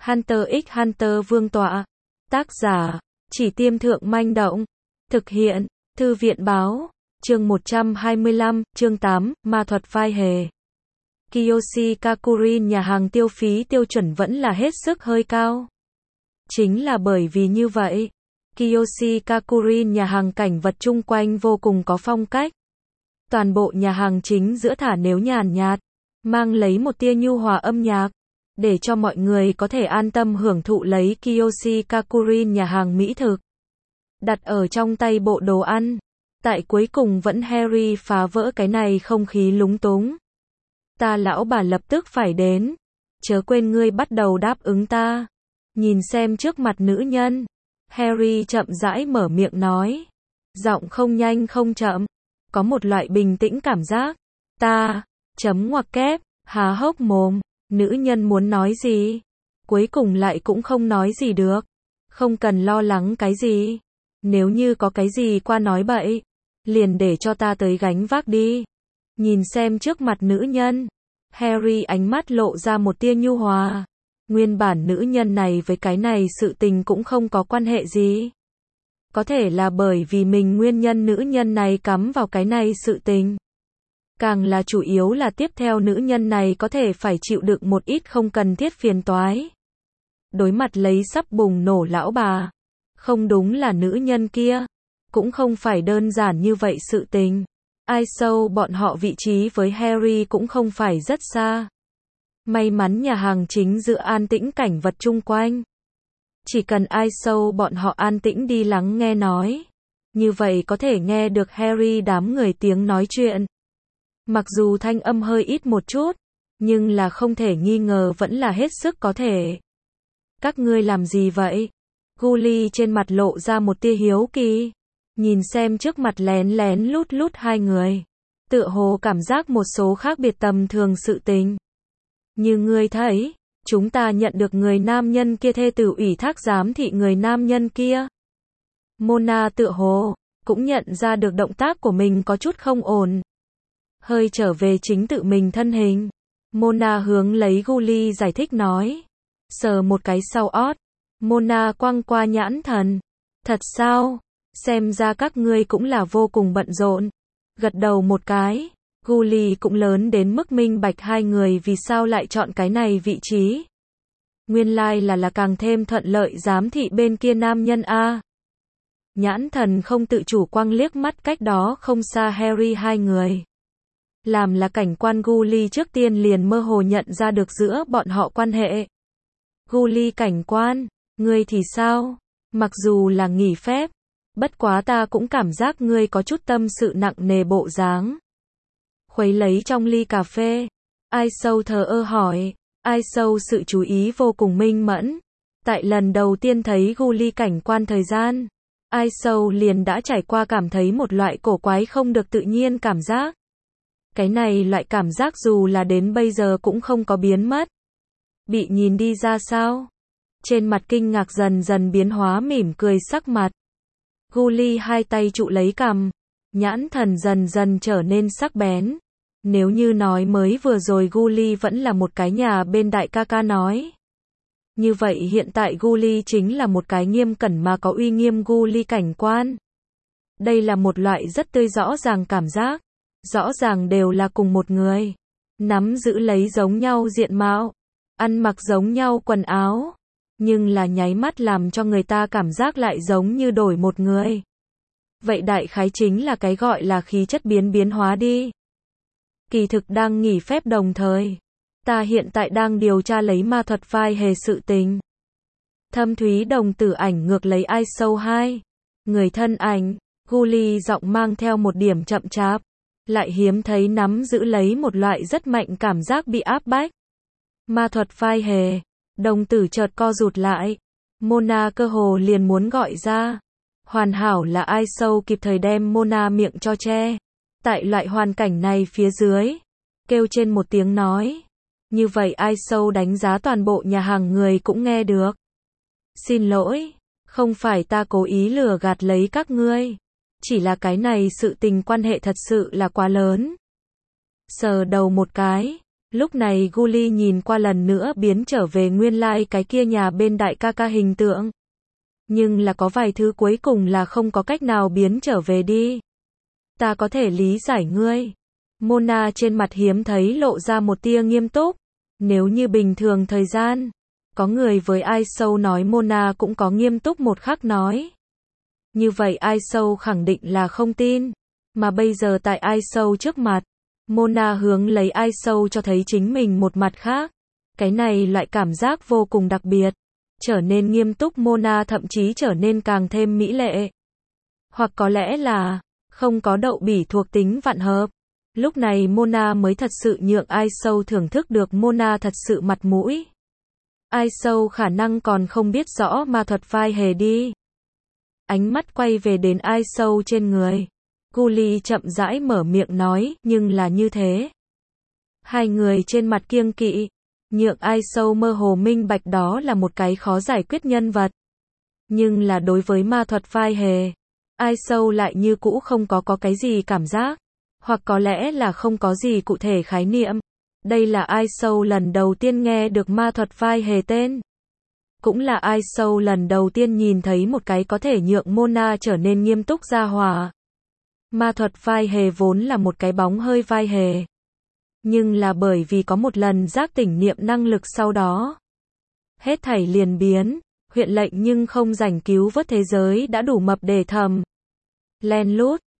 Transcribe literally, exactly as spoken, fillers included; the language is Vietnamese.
Hunter x Hunter Vương tọa. Tác giả, Chỉ Tiêm Thượng Manh Động. Thực hiện, Thư viện Báo. Chương một trăm hai mươi lăm, chương tám, Ma thuật vai hề. Kiyoshi Kakurin nhà hàng tiêu phí tiêu chuẩn vẫn là hết sức hơi cao. Chính là bởi vì như vậy, Kiyoshi Kakurin nhà hàng cảnh vật chung quanh vô cùng có phong cách. Toàn bộ nhà hàng chính giữa thả nếu nhàn nhạt, mang lấy một tia nhu hòa âm nhạc, để cho mọi người có thể an tâm hưởng thụ lấy Kiyoshi Kakurin nhà hàng mỹ thực. Đặt ở trong tay bộ đồ ăn, tại cuối cùng vẫn Harry phá vỡ cái này không khí lúng túng. Ta lão bà lập tức phải đến, chớ quên ngươi bắt đầu đáp ứng ta. Nhìn xem trước mặt nữ nhân, Harry chậm rãi mở miệng nói, giọng không nhanh không chậm, có một loại bình tĩnh cảm giác. Ta, chấm ngoặc kép, há hốc mồm, nữ nhân muốn nói gì, cuối cùng lại cũng không nói gì được. Không cần lo lắng cái gì, nếu như có cái gì qua nói bậy, liền để cho ta tới gánh vác đi. Nhìn xem trước mặt nữ nhân, Harry ánh mắt lộ ra một tia nhu hòa. Nguyên bản nữ nhân này với cái này sự tình cũng không có quan hệ gì. Có thể là bởi vì mình nguyên nhân nữ nhân này cắm vào cái này sự tình. Càng là chủ yếu là tiếp theo nữ nhân này có thể phải chịu đựng một ít không cần thiết phiền toái. Đối mặt lấy sắp bùng nổ lão bà. Không đúng là nữ nhân kia. Cũng không phải đơn giản như vậy sự tình. Ai sâu bọn họ vị trí với Harry cũng không phải rất xa. May mắn nhà hàng chính giữa an tĩnh cảnh vật chung quanh. Chỉ cần ai sâu bọn họ an tĩnh đi lắng nghe nói. Như vậy có thể nghe được Harry đám người tiếng nói chuyện. Mặc dù thanh âm hơi ít một chút, nhưng là không thể nghi ngờ vẫn là hết sức có thể. Các ngươi làm gì vậy? Gully trên mặt lộ ra một tia hiếu kỳ. Nhìn xem trước mặt lén lén lút lút hai người. Tựa hồ cảm giác một số khác biệt tầm thường sự tình. Như ngươi thấy, chúng ta nhận được người nam nhân kia thê tử ủy thác giám thị người nam nhân kia. Mona tựa hồ, cũng nhận ra được động tác của mình có chút không ổn. Hơi trở về chính tự mình thân hình. Mona hướng lấy Gully giải thích nói. Sờ một cái sau ót. Mona quăng qua nhãn thần. Thật sao? Xem ra các ngươi cũng là vô cùng bận rộn. Gật đầu một cái. Gully cũng lớn đến mức minh bạch hai người vì sao lại chọn cái này vị trí. Nguyên lai like là là càng thêm thuận lợi giám thị bên kia nam nhân a. Nhãn thần không tự chủ quăng liếc mắt cách đó không xa Harry hai người. Làm là cảnh quan Gully trước tiên liền mơ hồ nhận ra được giữa bọn họ quan hệ. Gully cảnh quan, ngươi thì sao? Mặc dù là nghỉ phép, bất quá ta cũng cảm giác ngươi có chút tâm sự nặng nề bộ dáng. Khuấy lấy trong ly cà phê. Ai sâu thờ ơ hỏi. Ai sâu sự chú ý vô cùng minh mẫn. Tại lần đầu tiên thấy Gully cảnh quan thời gian, Ai sâu liền đã trải qua cảm thấy một loại cổ quái không được tự nhiên cảm giác. Cái này loại cảm giác dù là đến bây giờ cũng không có biến mất. Bị nhìn đi ra sao? Trên mặt kinh ngạc dần dần biến hóa mỉm cười sắc mặt. Gully hai tay trụ lấy cằm. Nhãn thần dần dần trở nên sắc bén. Nếu như nói mới vừa rồi Gully vẫn là một cái nhà bên đại ca ca nói. Như vậy hiện tại Gully chính là một cái nghiêm cẩn mà có uy nghiêm Gully cảnh quan. Đây là một loại rất tươi rõ ràng cảm giác. Rõ ràng đều là cùng một người. Nắm giữ lấy giống nhau diện mạo. Ăn mặc giống nhau quần áo. Nhưng là nháy mắt làm cho người ta cảm giác lại giống như đổi một người. Vậy đại khái chính là cái gọi là khí chất biến biến hóa đi. Kỳ thực đang nghỉ phép đồng thời. Ta hiện tại đang điều tra lấy ma thuật vai hề sự tình. Thâm thúy đồng tử ảnh ngược lấy ai sâu hai. Người thân ảnh, Gully giọng mang theo một điểm chậm chạp. Lại hiếm thấy nắm giữ lấy một loại rất mạnh cảm giác bị áp bách. Ma thuật vai hề. Đồng tử chợt co rụt lại. Mona cơ hồ liền muốn gọi ra. Hoàn hảo là ai sâu kịp thời đem Mona miệng cho che. Tại loại hoàn cảnh này phía dưới. Kêu trên một tiếng nói. Như vậy ai sâu đánh giá toàn bộ nhà hàng người cũng nghe được. Xin lỗi. Không phải ta cố ý lừa gạt lấy các ngươi. Chỉ là cái này sự tình quan hệ thật sự là quá lớn. Sờ đầu một cái. Lúc này Guli nhìn qua lần nữa biến trở về nguyên lai cái kia nhà bên đại ca ca hình tượng. Nhưng là có vài thứ cuối cùng là không có cách nào biến trở về đi. Ta có thể lý giải ngươi. Mona trên mặt hiếm thấy lộ ra một tia nghiêm túc. Nếu như bình thường thời gian, có người với ai sâu nói Mona cũng có nghiêm túc một khắc nói. Như vậy ai sâu khẳng định là không tin. Mà bây giờ tại ai sâu trước mặt, Mona hướng lấy ai sâu cho thấy chính mình một mặt khác. Cái này loại cảm giác vô cùng đặc biệt. Trở nên nghiêm túc Mona thậm chí trở nên càng thêm mỹ lệ. Hoặc có lẽ là không có đậu bỉ thuộc tính vạn hợp. Lúc này Mona mới thật sự nhượng ai sâu thưởng thức được Mona thật sự mặt mũi. Ai sâu khả năng còn không biết rõ ma thuật vai hề đi. Ánh mắt quay về đến ai sâu trên người. Guli chậm rãi mở miệng nói, nhưng là như thế. Hai người trên mặt kiêng kỵ, nhượng ai sâu mơ hồ minh bạch đó là một cái khó giải quyết nhân vật. Nhưng là đối với ma thuật vai hề, ai sâu lại như cũ không có có cái gì cảm giác. Hoặc có lẽ là không có gì cụ thể khái niệm. Đây là ai sâu lần đầu tiên nghe được ma thuật vai hề tên. Cũng là ai sâu lần đầu tiên nhìn thấy một cái có thể nhượng Mona trở nên nghiêm túc ra hỏa. Ma thuật vai hề vốn là một cái bóng hơi vai hề. Nhưng là bởi vì có một lần giác tỉnh niệm năng lực sau đó. Hết thảy liền biến, huyện lệnh nhưng không rảnh cứu vớt thế giới đã đủ mập để thầm. Len lút,